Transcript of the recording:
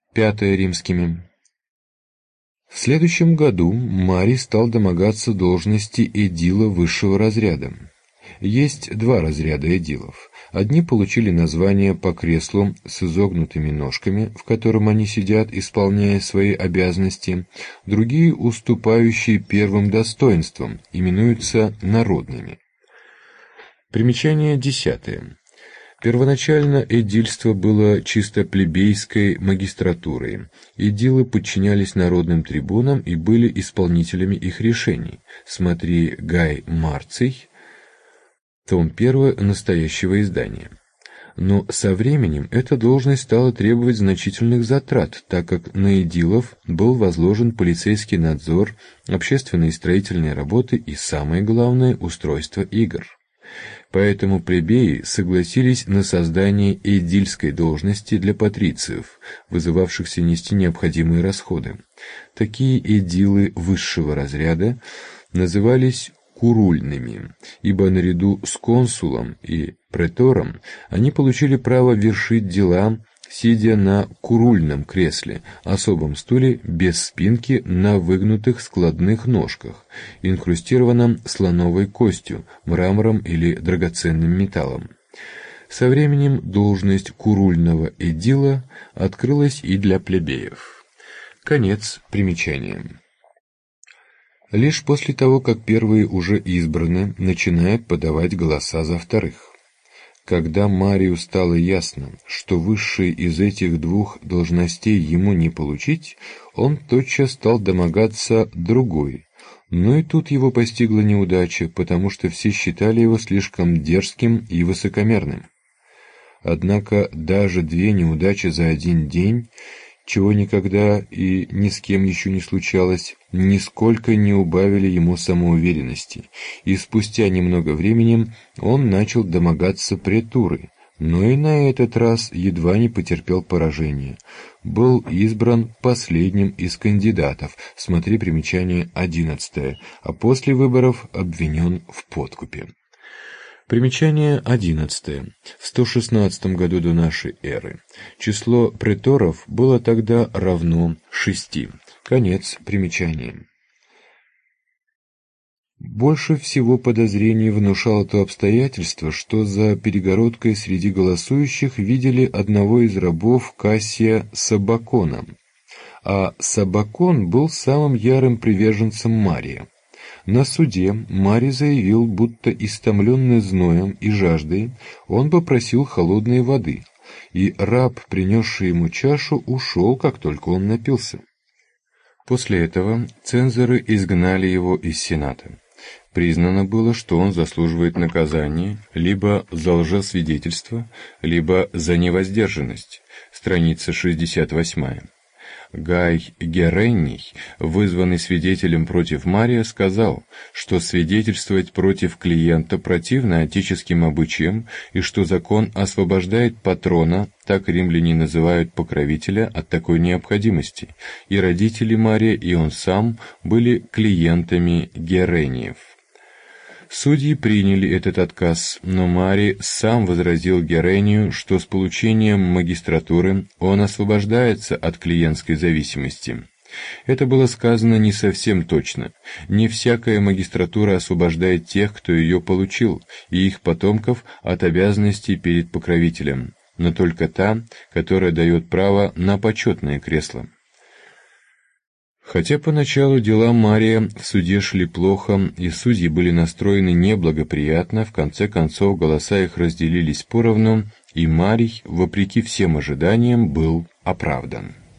пятое римскими. В следующем году Марий стал домогаться должности эдила высшего разряда. Есть два разряда эдилов. Одни получили название по креслу с изогнутыми ножками, в котором они сидят, исполняя свои обязанности, другие, уступающие первым достоинствам, именуются народными. Примечание 10. Первоначально эдильство было чисто плебейской магистратурой. Эдилы подчинялись народным трибунам и были исполнителями их решений. Смотри Гай Марций, том 1 настоящего издания. Но со временем эта должность стала требовать значительных затрат, так как на эдилов был возложен полицейский надзор, общественные и строительные работы и, самое главное, устройство игр. Поэтому плебеи согласились на создание эдильской должности для патрициев, вызывавшихся нести необходимые расходы. Такие эдилы высшего разряда назывались курульными, ибо наряду с консулом и претором они получили право вершить дела, сидя на курульном кресле, особом стуле без спинки на выгнутых складных ножках, инкрустированном слоновой костью, мрамором или драгоценным металлом. Со временем должность курульного эдила открылась и для плебеев. Конец примечания. Лишь после того, как первые уже избраны, начинают подавать голоса за вторых. Когда Марию стало ясно, что высшие из этих двух должностей ему не получить, он тотчас стал домогаться другой. Но и тут его постигла неудача, потому что все считали его слишком дерзким и высокомерным. Однако даже две неудачи за один день, чего никогда и ни с кем еще не случалось, нисколько не убавили ему самоуверенности, и спустя немного времени он начал домогаться претуры, но и на этот раз едва не потерпел поражение. Был избран последним из кандидатов, смотри примечание 11, а после выборов обвинен в подкупе. Примечание 11. В 116 году до нашей эры число преторов было тогда равно 6. Конец примечания. Больше всего подозрений внушало то обстоятельство, что за перегородкой среди голосующих видели одного из рабов Кассия Сабакона, а Сабакон был самым ярым приверженцем Мария. На суде Марий заявил, будто истомленный зноем и жаждой, он попросил холодной воды, и раб, принесший ему чашу, ушел, как только он напился. После этого цензоры изгнали его из Сената. Признано было, что он заслуживает наказания либо за лжесвидетельство, либо за невоздержанность. Страница 68. Гай Герений, вызванный свидетелем против Мария, сказал, что свидетельствовать против клиента противно отеческим обычаям и что закон освобождает патрона, так римляне называют покровителя, от такой необходимости, и родители Мария, и он сам были клиентами Герениев. Судьи приняли этот отказ, но Марий сам возразил Герению, что с получением магистратуры он освобождается от клиентской зависимости. Это было сказано не совсем точно. Не всякая магистратура освобождает тех, кто ее получил, и их потомков от обязанностей перед покровителем, но только та, которая дает право на почетное кресло. Хотя поначалу дела Мария в суде шли плохо, и судьи были настроены неблагоприятно, в конце концов голоса их разделились поровну, и Марий, вопреки всем ожиданиям, был оправдан.